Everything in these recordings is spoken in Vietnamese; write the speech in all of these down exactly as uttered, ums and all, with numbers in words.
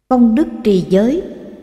Công đức trì giới.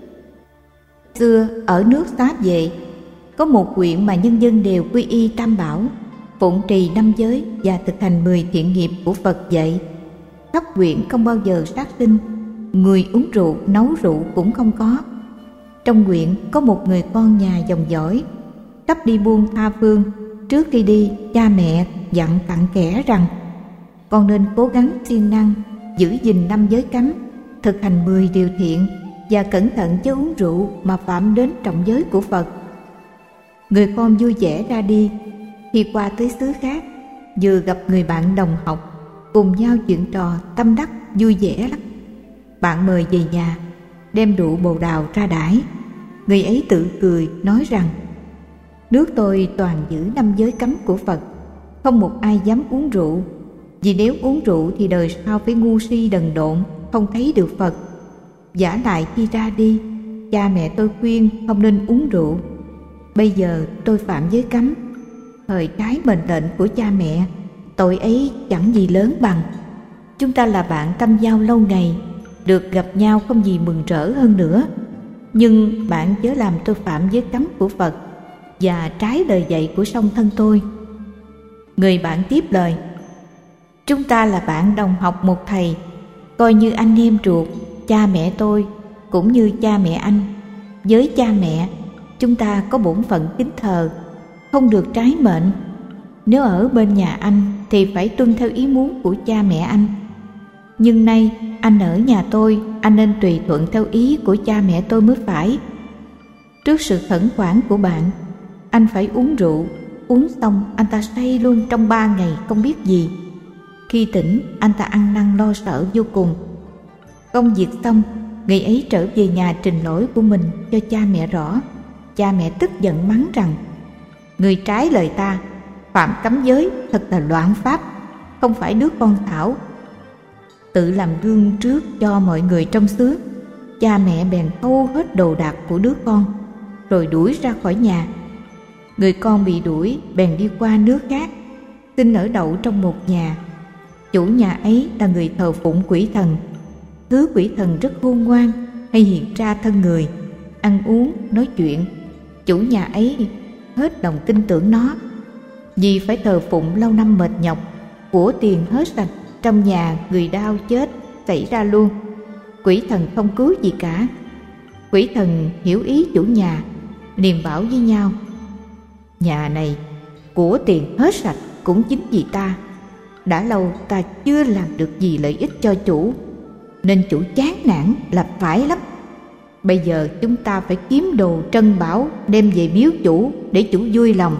Xưa ở nước Xá Vệ có một huyện mà nhân dân đều quy y Tam Bảo, phụng trì năm giới và thực hành mười thiện nghiệp của Phật dạy. Khắp huyện không bao giờ sát sinh, người uống rượu nấu rượu cũng không có. Trong huyện có một người con nhà dòng dõi, sắp đi buôn tha phương. Trước khi đi, cha mẹ dặn cặn kẽ rằng con nên cố gắng siêng năng giữ gìn năm giới cấm, thực hành mười điều thiện và cẩn thận chớ uống rượu mà phạm đến trọng giới của Phật. Người con vui vẻ ra đi. Khi qua tới xứ khác, vừa gặp người bạn đồng học, cùng nhau chuyện trò tâm đắc vui vẻ lắm. Bạn mời về nhà, đem rượu bồ đào ra đãi. Người ấy tự cười nói rằng: nước tôi toàn giữ năm giới cấm của Phật, không một ai dám uống rượu, vì nếu uống rượu thì đời sau phải ngu si đần độn, không thấy được Phật. Vả lại khi ra đi, cha mẹ tôi khuyên không nên uống rượu. Bây giờ tôi phạm giới cấm, thời trái mệnh lệnh của cha mẹ, tội ấy chẳng gì lớn bằng. Chúng ta là bạn tâm giao lâu ngày, được gặp nhau không gì mừng rỡ hơn nữa. Nhưng bạn chớ làm tôi phạm giới cấm của Phật và trái lời dạy của song thân tôi. Người bạn tiếp lời: chúng ta là bạn đồng học một thầy, coi như anh em ruột. Cha mẹ tôi cũng như cha mẹ anh. Với cha mẹ, chúng ta có bổn phận kính thờ, không được trái mệnh. Nếu ở bên nhà anh thì phải tuân theo ý muốn của cha mẹ anh. Nhưng nay anh ở nhà tôi, anh nên tùy thuận theo ý của cha mẹ tôi mới phải. Trước sự khẩn khoản của bạn, anh phải uống rượu. Uống xong anh ta say luôn trong ba ngày không biết gì. Khi tỉnh, anh ta ăn năn lo sợ vô cùng. Công việc xong, người ấy trở về nhà trình lỗi của mình cho cha mẹ rõ. Cha mẹ tức giận mắng rằng: người trái lời ta, phạm cấm giới, thật là loạn pháp, không phải đứa con thảo. Tự làm gương trước cho mọi người trong xứ, cha mẹ bèn thâu hết đồ đạc của đứa con, rồi đuổi ra khỏi nhà. Người con bị đuổi bèn đi qua nước khác, xin ở đậu trong một nhà. Chủ nhà ấy là người thờ phụng quỷ thần. Thứ quỷ thần rất khôn ngoan, hay hiện ra thân người, ăn uống, nói chuyện. Chủ nhà ấy hết lòng tin tưởng nó. Vì phải thờ phụng lâu năm mệt nhọc, của tiền hết sạch, trong nhà người đau chết xảy ra luôn. Quỷ thần không cứu gì cả. Quỷ thần hiểu ý chủ nhà, liền bảo với nhau: nhà này của tiền hết sạch cũng chính vì ta. Đã lâu ta chưa làm được gì lợi ích cho chủ, nên chủ chán nản là phải lắm. Bây giờ chúng ta phải kiếm đồ trân bảo đem về biếu chủ để chủ vui lòng.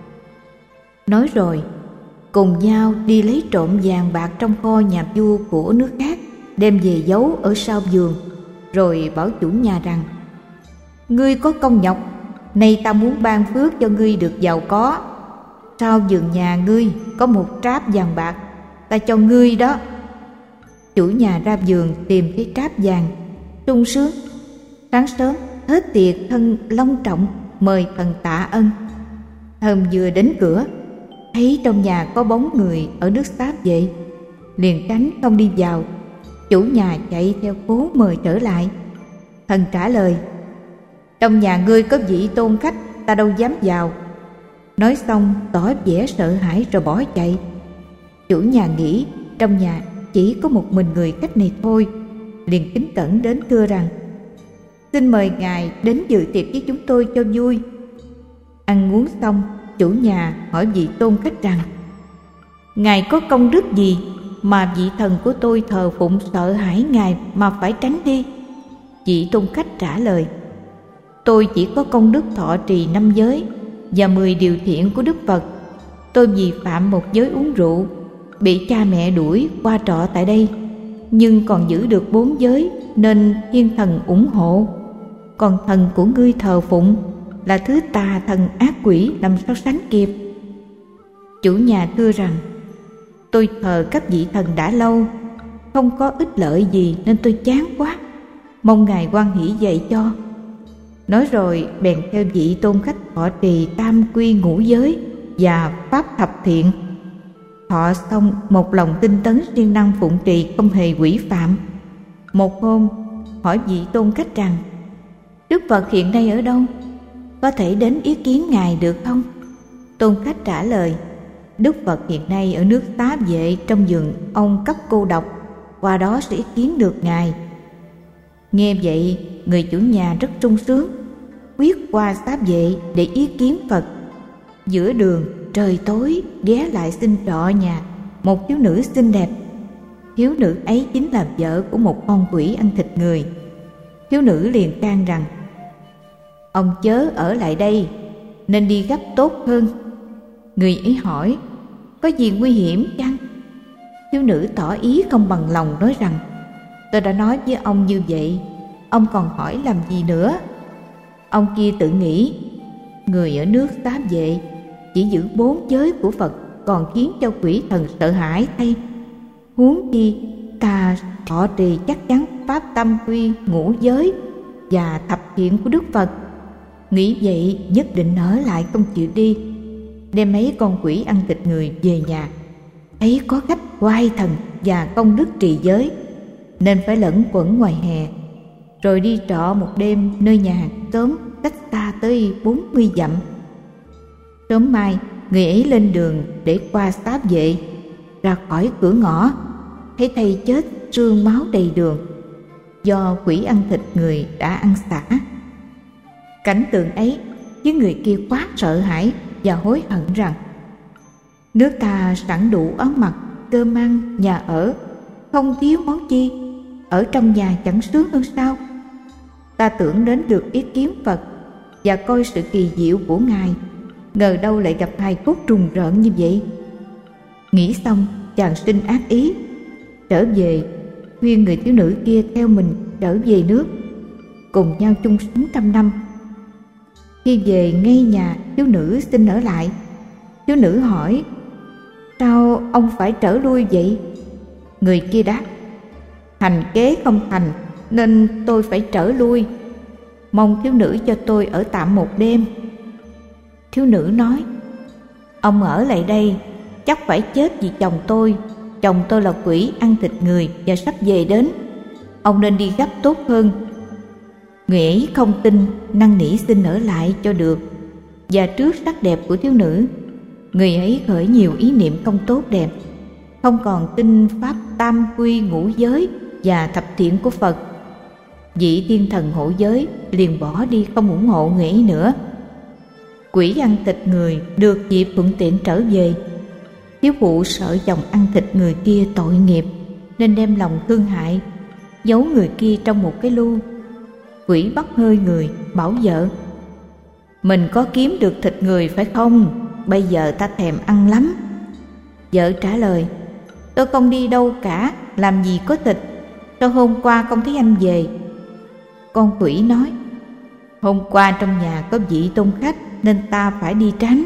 Nói rồi, cùng nhau đi lấy trộm vàng bạc trong kho nhà vua của nước khác, đem về giấu ở sau vườn, rồi bảo chủ nhà rằng: ngươi có công nhọc, nay ta muốn ban phước cho ngươi được giàu có. Sau vườn nhà ngươi có một tráp vàng bạc, ta cho ngươi đó. Chủ nhà ra vườn tìm thấy tráp vàng, sung sướng. Sáng sớm hết tiệc thân long trọng mời thần tạ ân. Hôm vừa đến cửa, thấy trong nhà có bóng người ở nước Xá Vệ, liền tránh không đi vào. Chủ nhà chạy theo cố mời trở lại. Thần trả lời: trong nhà ngươi có vị tôn khách, ta đâu dám vào. Nói xong tỏ vẻ sợ hãi rồi bỏ chạy. Chủ nhà nghĩ trong nhà chỉ có một mình người khách này thôi, liền kính cẩn đến thưa rằng: xin mời ngài đến dự tiệc với chúng tôi cho vui. Ăn uống xong, chủ nhà hỏi vị tôn khách rằng: ngài có công đức gì mà vị thần của tôi thờ phụng sợ hãi ngài mà phải tránh đi? Vị tôn khách trả lời: tôi chỉ có công đức thọ trì năm giới và mười điều thiện của Đức Phật. Tôi vì phạm một giới uống rượu, bị cha mẹ đuổi qua trọ tại đây, nhưng còn giữ được bốn giới nên thiên thần ủng hộ. Còn thần của ngươi thờ phụng là thứ tà thần ác quỷ, làm sao sánh kịp? Chủ nhà thưa rằng: tôi thờ các vị thần đã lâu, không có ích lợi gì nên tôi chán quá, mong ngài hoan hỷ dạy cho. Nói rồi bèn theo vị tôn khách thọ trì tam quy ngũ giới và pháp thập thiện. Thọ xong một lòng tinh tấn siêng năng phụng trì, không hề quỷ phạm. Một hôm hỏi vị tôn khách rằng: Đức Phật hiện nay ở đâu? Có thể đến ý kiến Ngài được không? Tôn khách trả lời: Đức Phật hiện nay ở nước Tá Vệ trong vườn ông Cấp Cô Độc, qua đó sẽ ý kiến được Ngài. Nghe vậy, người chủ nhà rất sung sướng, quyết qua Tá Vệ để ý kiến Phật. Giữa đường trời tối, ghé lại xin trọ nhà một thiếu nữ xinh đẹp. Thiếu nữ ấy chính là vợ của một con quỷ ăn thịt người. Thiếu nữ liền can rằng: Ông chớ ở lại đây, nên đi gấp tốt hơn. Người ấy hỏi: Có gì nguy hiểm chăng? Thiếu nữ tỏ ý không bằng lòng, nói rằng: Tôi đã nói với ông như vậy, ông còn hỏi làm gì nữa? Ông kia tự nghĩ: Người ở nước Tá Vệ chỉ giữ bốn giới của Phật còn khiến cho quỷ thần sợ hãi thay. Huống chi ta thọ trì chắc chắn pháp tam quy ngũ giới và thập thiện của Đức Phật. Nghĩ vậy nhất định ở lại không chịu đi, đem mấy con quỷ ăn thịt người về nhà. Thấy có khách oai thần và công đức trì giới, nên phải lẩn quẩn ngoài hè, rồi đi trọ một đêm nơi nhà hàng xóm cách xa tới bốn mươi dặm. Sớm mai, người ấy lên đường để qua Tá Vệ. Ra khỏi cửa ngõ, thấy thây chết xương máu đầy đường, do quỷ ăn thịt người đã ăn xả. Cảnh tượng ấy với người kia quá sợ hãi và hối hận rằng: Nước ta sẵn đủ áo mặc, cơm ăn, nhà ở, không thiếu món chi, ở trong nhà chẳng sướng hơn sao? Ta tưởng đến được ý kiến Phật và coi sự kỳ diệu của Ngài, ngờ đâu lại gặp hài cốt trùng rợn như vậy. Nghĩ xong, chàng sinh ác ý, trở về khuyên người thiếu nữ kia theo mình trở về nước, cùng nhau chung sống trăm năm. Khi về ngay nhà, thiếu nữ xin ở lại. Thiếu nữ hỏi: Sao ông phải trở lui vậy? Người kia đáp: Hành kế không thành nên tôi phải trở lui, mong thiếu nữ cho tôi ở tạm một đêm. Thiếu nữ nói: Ông ở lại đây chắc phải chết vì chồng tôi. Chồng tôi là quỷ ăn thịt người và sắp về đến, ông nên đi gấp tốt hơn. Người ấy không tin, năn nỉ xin ở lại cho được. Và trước sắc đẹp của thiếu nữ, người ấy khởi nhiều ý niệm không tốt đẹp, không còn tin pháp tam quy ngũ giới và thập thiện của Phật. Vị thiên thần hộ giới liền bỏ đi, không ủng hộ người ấy nữa. Quỷ ăn thịt người được dịp thuận tiện trở về. Thiếu phụ sợ chồng ăn thịt người kia tội nghiệp, nên đem lòng thương hại, giấu người kia trong một cái lu. Quỷ bắt hơi người, bảo vợ: Mình có kiếm được thịt người phải không? Bây giờ ta thèm ăn lắm. Vợ trả lời: Tôi không đi đâu cả, làm gì có thịt. Sao hôm qua không thấy anh về? Con quỷ nói: Hôm qua trong nhà có vị tôn khách nên ta phải đi tránh.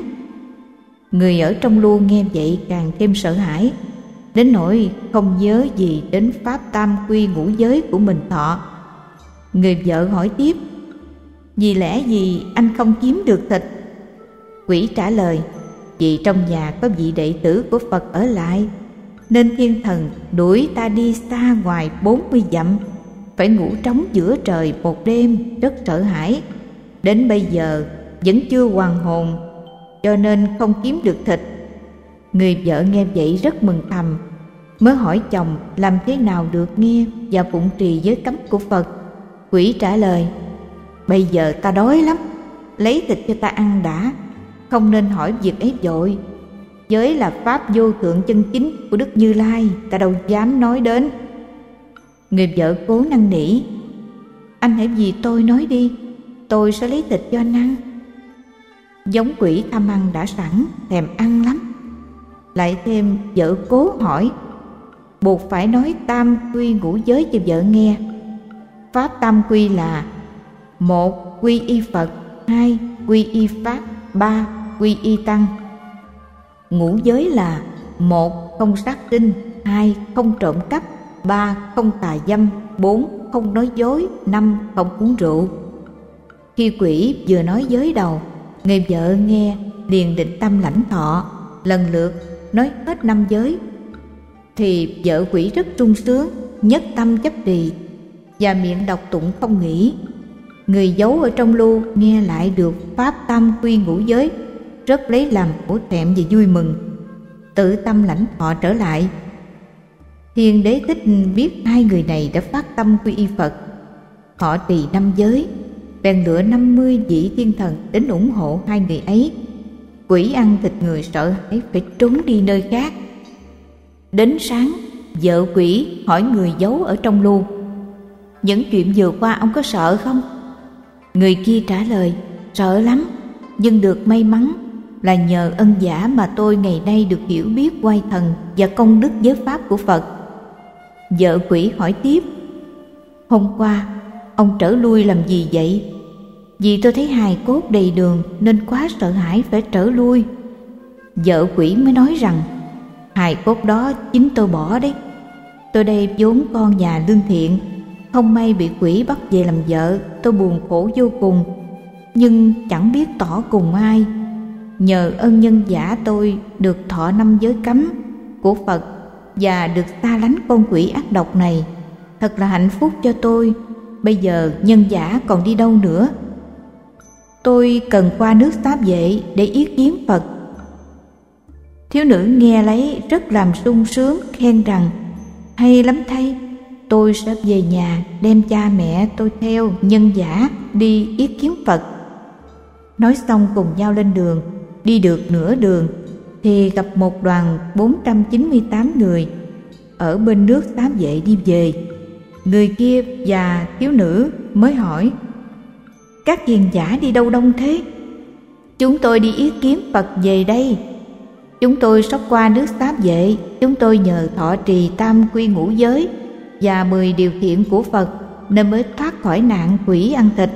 Người ở trong lu nghe vậy càng thêm sợ hãi, đến nỗi không nhớ gì đến pháp tam quy ngũ giới của mình thọ. Người vợ hỏi tiếp: Vì lẽ gì anh không kiếm được thịt? Quỷ trả lời: Vì trong nhà có vị đệ tử của Phật ở lại, nên thiên thần đuổi ta đi xa ngoài bốn mươi dặm, phải ngủ trống giữa trời một đêm, rất sợ hãi. Đến bây giờ vẫn chưa hoàn hồn, cho nên không kiếm được thịt. Người vợ nghe vậy rất mừng thầm, mới hỏi chồng làm thế nào được nghe và phụng trì giới cấm của Phật. Quỷ trả lời: Bây giờ ta đói lắm, lấy thịt cho ta ăn đã, không nên hỏi việc ấy vội. Giới là pháp vô thượng chân chính của Đức Như Lai, ta đâu dám nói đến. Người vợ cố năn nỉ: Anh hãy vì tôi nói đi, tôi sẽ lấy thịt cho anh ăn. Giống quỷ tham ăn đã sẵn, thèm ăn lắm. Lại thêm vợ cố hỏi, buộc phải nói tam quy ngũ giới cho vợ nghe. Pháp tam quy là: một quy y Phật, hai quy y Pháp, ba quy y Tăng. Ngũ giới là: một không sát sinh, hai không trộm cắp, ba không tà dâm, bốn không nói dối, năm không uống rượu. Khi quỷ vừa nói giới đầu, người vợ nghe liền định tâm lãnh thọ, lần lượt nói hết năm giới. Thì vợ quỷ rất sung sướng, nhất tâm chấp trì. và miệng đọc tụng không nghỉ. Người giấu ở trong lu nghe lại được pháp tam quy ngũ giới, rất lấy làm hổ thẹn và vui mừng, tự tâm lãnh thọ trở lại. Thiên Đế Thích biết hai người này đã phát tâm quy y Phật, họ trì năm giới, bèn lựa năm mươi vị thiên thần đến ủng hộ hai người ấy. Quỷ ăn thịt người sợ hãi phải trốn đi nơi khác. Đến sáng, vợ quỷ hỏi người giấu ở trong lu: những chuyện vừa qua ông có sợ không? Người kia trả lời: sợ lắm, nhưng được may mắn là nhờ ân giả mà tôi ngày nay được hiểu biết oai thần và công đức giới pháp của Phật. Vợ quỷ hỏi tiếp: hôm qua ông trở lui làm gì vậy? Vì tôi thấy hài cốt đầy đường nên quá sợ hãi phải trở lui. Vợ quỷ mới nói rằng: hài cốt đó chính tôi bỏ đấy. Tôi đây vốn con nhà lương thiện, không may bị quỷ bắt về làm vợ, tôi buồn khổ vô cùng, nhưng chẳng biết tỏ cùng ai. Nhờ ân nhân giả tôi được thọ năm giới cấm của Phật và được xa lánh con quỷ ác độc này, thật là hạnh phúc cho tôi. Bây giờ nhân giả còn đi đâu nữa? Tôi cần qua nước Xá Vệ để yết kiến Phật. Thiếu nữ nghe lấy rất làm sung sướng, khen rằng: hay lắm thầy, tôi sẽ về nhà đem cha mẹ tôi theo nhân giả đi yết kiến Phật. Nói xong cùng nhau lên đường. Đi được nửa đường thì gặp một đoàn bốn trăm chín mươi tám người ở bên nước Xá Vệ đi về. Người kia và thiếu nữ mới hỏi: các hiền giả đi đâu đông thế? Chúng tôi đi yết kiến Phật về đây. Chúng tôi sắp qua nước Xá Vệ. Chúng tôi nhờ thọ trì tam quy ngũ giới và mười điều thiện của Phật nên mới thoát khỏi nạn quỷ ăn thịt.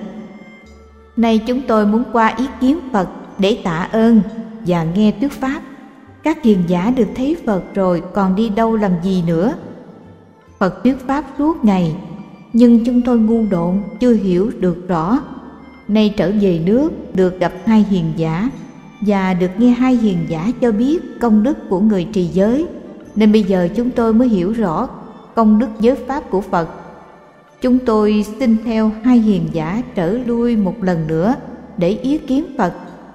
Nay chúng tôi muốn qua ý kiến Phật để tạ ơn và nghe thuyết pháp. Các hiền giả được thấy Phật rồi còn đi đâu làm gì nữa? Phật thuyết pháp suốt ngày, nhưng chúng tôi ngu độn chưa hiểu được rõ. Nay trở về nước được gặp hai hiền giả và được nghe hai hiền giả cho biết công đức của người trì giới, nên bây giờ chúng tôi mới hiểu rõ công đức giới pháp của Phật. Chúng tôi xin theo hai hiền giả trở lui một lần nữa để ý kiến Phật.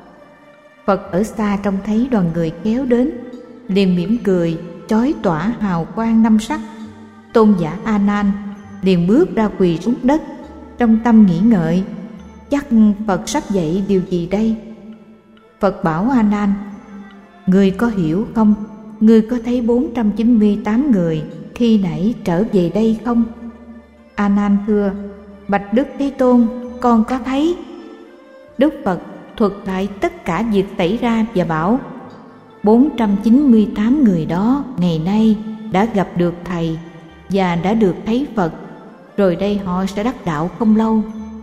Phật ở xa trông thấy đoàn người kéo đến, liền mỉm cười, chói tỏa hào quang năm sắc. Tôn giả A Nan liền bước ra quỳ xuống đất, trong tâm nghĩ ngợi: chắc Phật sắp dạy điều gì đây? Phật bảo A Nan: ngươi có hiểu không? Ngươi có thấy bốn trăm chín mươi tám người khi nãy trở về đây không? A Nan thưa: bạch Đức Thế Tôn, con có thấy. Đức Phật thuật lại tất cả việc xảy ra và bảo: bốn trăm chín mươi tám người đó ngày nay đã gặp được thầy và đã được thấy Phật, rồi đây họ sẽ đắc đạo không lâu.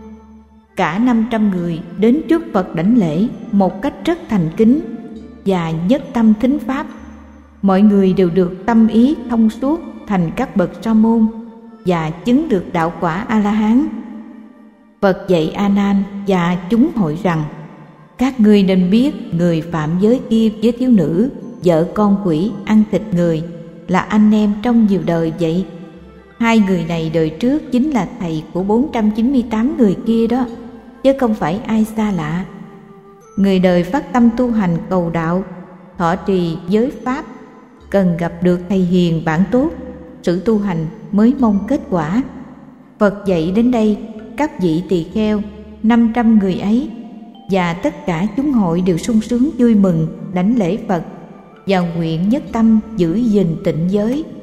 Cả năm trăm người đến trước Phật đảnh lễ một cách rất thành kính và nhất tâm thính pháp. Mọi người đều được tâm ý thông suốt thành các bậc sa môn và chứng được đạo quả A-la-hán. Phật dạy A Nan và chúng hội rằng: các ngươi nên biết người phạm giới kia với thiếu nữ vợ con quỷ ăn thịt người là anh em trong nhiều đời vậy. Hai người này đời trước chính là thầy của bốn trăm chín mươi tám người kia đó, chứ không phải ai xa lạ. Người đời phát tâm tu hành cầu đạo, thọ trì giới pháp, cần gặp được thầy hiền bạn tốt, sự tu hành mới mong kết quả. Phật dạy đến đây, các vị tỳ kheo năm trăm người ấy và tất cả chúng hội đều sung sướng vui mừng đảnh lễ Phật và nguyện nhất tâm giữ gìn tịnh giới.